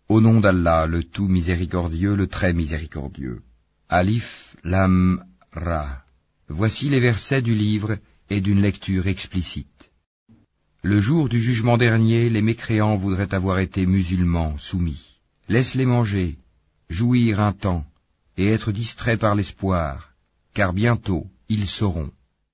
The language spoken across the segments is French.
Au nom d'Allah, le tout miséricordieux, le très miséricordieux. Alif, Lam, Ra. Voici les versets du livre et d'une lecture explicite. Le jour du jugement dernier, les mécréants voudraient avoir été musulmans, soumis. Laisse-les manger, jouir un temps, et être distraits par l'espoir, car bientôt ils sauront.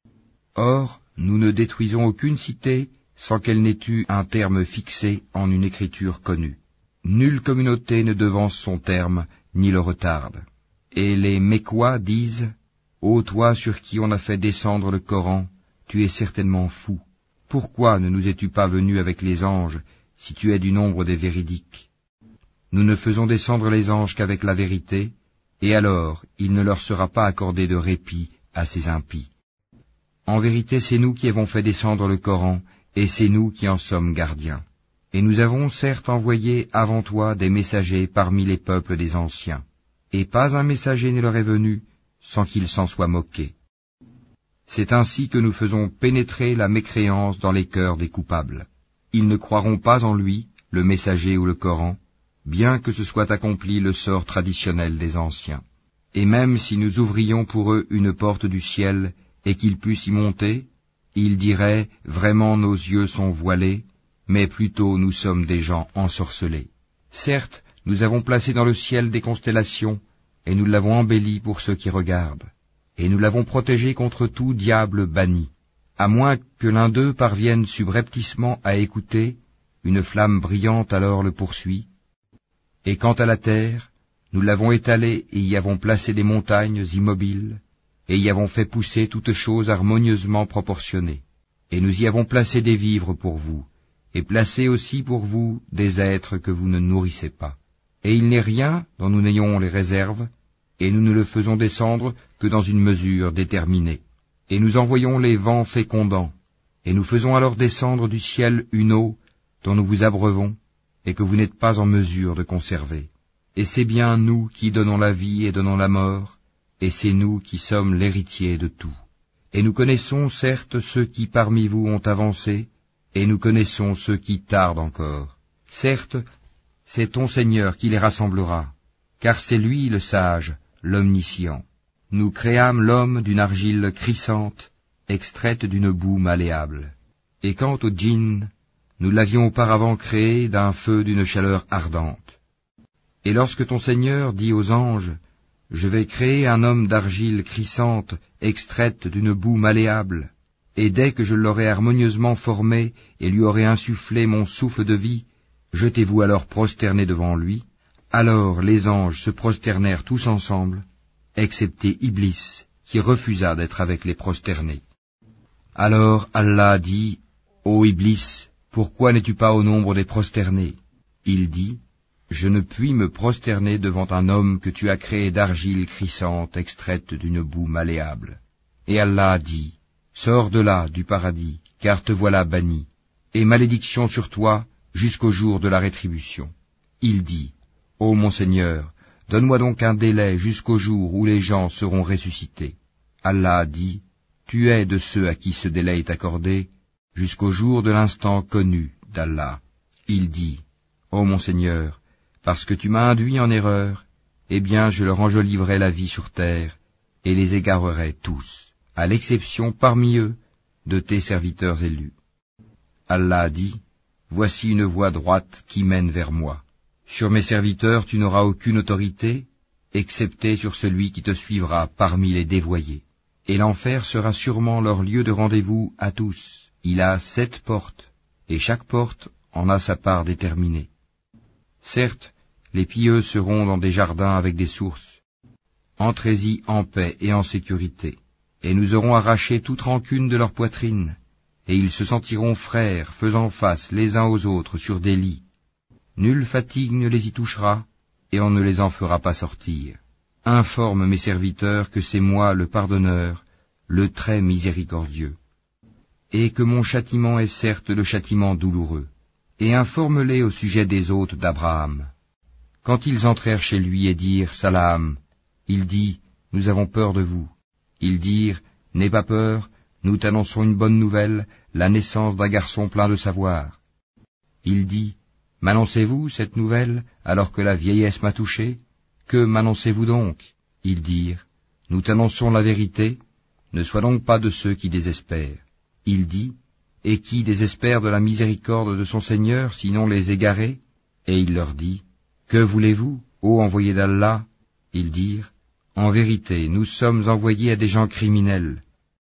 Or, nous ne détruisons aucune cité sans qu'elle n'ait eu un terme fixé en une écriture connue. Nulle communauté ne devance son terme, ni le retarde. Et les Mécois disent, « Ô toi sur qui on a fait descendre le Coran, tu es certainement fou. Pourquoi ne nous es-tu pas venu avec les anges, si tu es du nombre des véridiques? Nous ne faisons descendre les anges qu'avec la vérité, et alors il ne leur sera pas accordé de répit à ces impies. En vérité, c'est nous qui avons fait descendre le Coran, et c'est nous qui en sommes gardiens. Et nous avons certes envoyé avant toi des messagers parmi les peuples des anciens, et pas un messager ne leur est venu sans qu'ils s'en soient moqués. C'est ainsi que nous faisons pénétrer la mécréance dans les cœurs des coupables. Ils ne croiront pas en lui, le messager ou le Coran, bien que ce soit accompli le sort traditionnel des anciens. Et même si nous ouvrions pour eux une porte du ciel, et qu'ils puissent y monter, ils diraient, vraiment nos yeux sont voilés, mais plutôt nous sommes des gens ensorcelés. Certes, nous avons placé dans le ciel des constellations, et nous l'avons embelli pour ceux qui regardent, et nous l'avons protégé contre tout diable banni. À moins que l'un d'eux parvienne subrepticement à écouter, une flamme brillante alors le poursuit. Et quant à la terre, nous l'avons étalée et y avons placé des montagnes immobiles, et y avons fait pousser toutes choses harmonieusement proportionnées. Et nous y avons placé des vivres pour vous, et placé aussi pour vous des êtres que vous ne nourrissez pas. Et il n'est rien dont nous n'ayons les réserves, et nous ne le faisons descendre que dans une mesure déterminée. Et nous envoyons les vents fécondants, et nous faisons alors descendre du ciel une eau dont nous vous abreuvons, et que vous n'êtes pas en mesure de conserver. Et c'est bien nous qui donnons la vie et donnons la mort, et c'est nous qui sommes l'héritier de tout. Et nous connaissons certes ceux qui parmi vous ont avancé, et nous connaissons ceux qui tardent encore. Certes, c'est ton Seigneur qui les rassemblera, car c'est lui le sage, l'omniscient. Nous créâmes l'homme d'une argile crissante, extraite d'une boue malléable. Et quant au djinn, nous l'avions auparavant créé d'un feu d'une chaleur ardente. Et lorsque ton Seigneur dit aux anges, « Je vais créer un homme d'argile crissante, extraite d'une boue malléable, et dès que je l'aurai harmonieusement formé et lui aurai insufflé mon souffle de vie, jetez-vous alors prosterné devant lui. » Alors les anges se prosternèrent tous ensemble, excepté Iblis, qui refusa d'être avec les prosternés. Alors Allah dit, « Ô Iblis, pourquoi n'es-tu pas au nombre des prosternés ?» Il dit, « Je ne puis me prosterner devant un homme que tu as créé d'argile crissante extraite d'une boue malléable. » Et Allah dit, « Sors de là, du paradis, car te voilà banni, et malédiction sur toi jusqu'au jour de la rétribution. » Il dit, « Ô mon Seigneur, donne-moi donc un délai jusqu'au jour où les gens seront ressuscités. » Allah dit, « Tu es de ceux à qui ce délai est accordé, jusqu'au jour de l'instant connu d'Allah. » Il dit, « Ô mon Seigneur, parce que tu m'as induit en erreur, eh bien je leur enjoliverai la vie sur terre, et les égarerai tous, à l'exception parmi eux de tes serviteurs élus. » Allah dit, « Voici une voie droite qui mène vers moi. Sur mes serviteurs tu n'auras aucune autorité, excepté sur celui qui te suivra parmi les dévoyés. Et l'enfer sera sûrement leur lieu de rendez-vous à tous. Il a 7 portes, et chaque porte en a sa part déterminée. Certes, les pieux seront dans des jardins avec des sources. Entrez-y en paix et en sécurité, et nous aurons arraché toute rancune de leur poitrine, et ils se sentiront frères, faisant face les uns aux autres sur des lits. Nulle fatigue ne les y touchera, et on ne les en fera pas sortir. Informe mes serviteurs que c'est moi le pardonneur, le très miséricordieux, et que mon châtiment est certes le châtiment douloureux. Et informe-les au sujet des hôtes d'Abraham. Quand ils entrèrent chez lui et dirent « Salam », il dit « Nous avons peur de vous ». Ils dirent « N'aie pas peur, nous t'annonçons une bonne nouvelle, la naissance d'un garçon plein de savoir. » Il dit « M'annoncez-vous cette nouvelle alors que la vieillesse m'a touché? Que m'annoncez-vous donc? Ils dirent, nous t'annonçons la vérité, ne sois donc pas de ceux qui désespèrent. Il dit, et qui désespère de la miséricorde de son Seigneur, sinon les égarés? Et il leur dit, que voulez-vous, ô envoyés d'Allah? Ils dirent, en vérité, nous sommes envoyés à des gens criminels,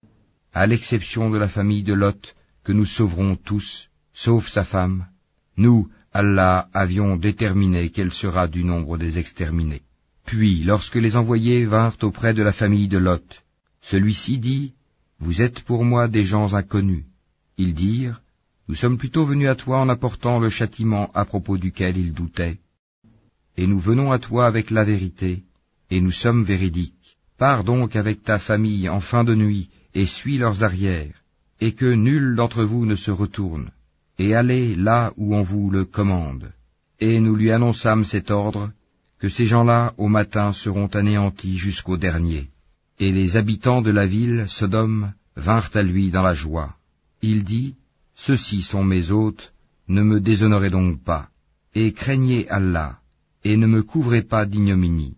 à l'exception de la famille de Lot, que nous sauverons tous, sauf sa femme. Nous, Allah, avions déterminé qu'elle sera du nombre des exterminés. Puis, lorsque les envoyés vinrent auprès de la famille de Lot, celui-ci dit, vous êtes pour moi des gens inconnus. Ils dirent, nous sommes plutôt venus à toi en apportant le châtiment à propos duquel ils doutaient. Et nous venons à toi avec la vérité, et nous sommes véridiques. Pars donc avec ta famille en fin de nuit, et suis leurs arrières, et que nul d'entre vous ne se retourne, et allez là où on vous le commande. Et nous lui annonçâmes cet ordre, que ces gens-là au matin seront anéantis jusqu'au dernier. Et les habitants de la ville, Sodome, vinrent à lui dans la joie. Il dit, ceux-ci sont mes hôtes, ne me déshonorez donc pas, et craignez Allah, et ne me couvrez pas d'ignominie.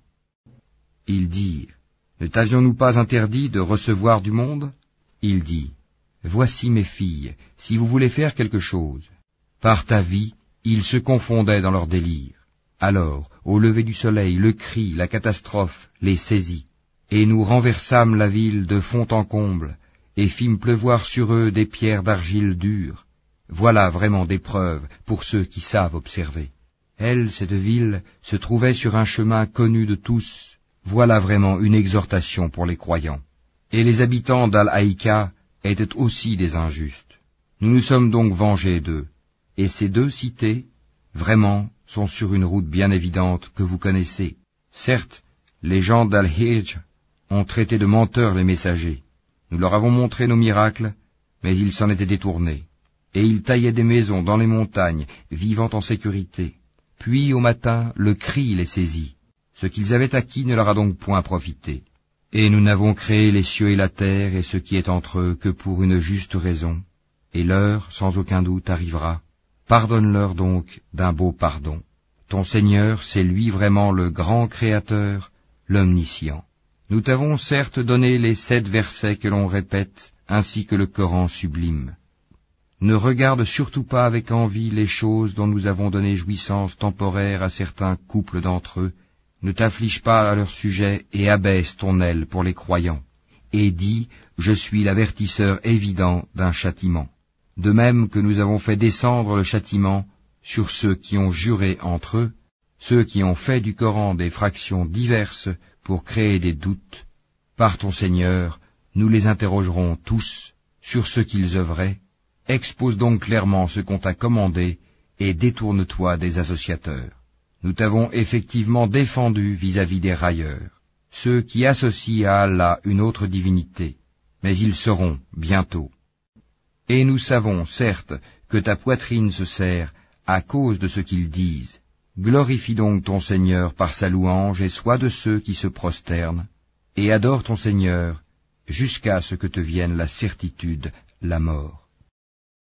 Ils dirent, ne t'avions-nous pas interdit de recevoir du monde? Il dit, voici mes filles, si vous voulez faire quelque chose. Par ta vie, ils se confondaient dans leur délire. Alors, au lever du soleil, le cri, la catastrophe, les saisit. Et nous renversâmes la ville de fond en comble, et fîmes pleuvoir sur eux des pierres d'argile dure. Voilà vraiment des preuves pour ceux qui savent observer. Elle, cette ville, se trouvait sur un chemin connu de tous. Voilà vraiment une exhortation pour les croyants. Et les habitants d'Al-Haïka étaient aussi des injustes. Nous nous sommes donc vengés d'eux. Et ces deux cités, vraiment, sont sur une route bien évidente que vous connaissez. Certes, les gens d'Al-Hijj ont traité de menteurs les messagers. Nous leur avons montré nos miracles, mais ils s'en étaient détournés. Et ils taillaient des maisons dans les montagnes, vivant en sécurité. Puis, au matin, le cri les saisit. Ce qu'ils avaient acquis ne leur a donc point profité. Et nous n'avons créé les cieux et la terre et ce qui est entre eux que pour une juste raison. Et l'heure, sans aucun doute, arrivera. Pardonne-leur donc d'un beau pardon. Ton Seigneur, c'est lui vraiment le grand Créateur, l'Omniscient. Nous t'avons certes donné les 7 versets que l'on répète, ainsi que le Coran sublime. Ne regarde surtout pas avec envie les choses dont nous avons donné jouissance temporaire à certains couples d'entre eux. Ne t'afflige pas à leur sujet et abaisse ton aile pour les croyants. Et dis, je suis l'avertisseur évident d'un châtiment. De même que nous avons fait descendre le châtiment sur ceux qui ont juré entre eux, ceux qui ont fait du Coran des fractions diverses pour créer des doutes. Par ton Seigneur, nous les interrogerons tous sur ce qu'ils œuvraient. Expose donc clairement ce qu'on t'a commandé et détourne-toi des associateurs. Nous t'avons effectivement défendu vis-à-vis des railleurs, ceux qui associent à Allah une autre divinité, mais ils seront bientôt. Et nous savons, certes, que ta poitrine se serre à cause de ce qu'ils disent. Glorifie donc ton Seigneur par sa louange et sois de ceux qui se prosternent, et adore ton Seigneur jusqu'à ce que te vienne la certitude, la mort.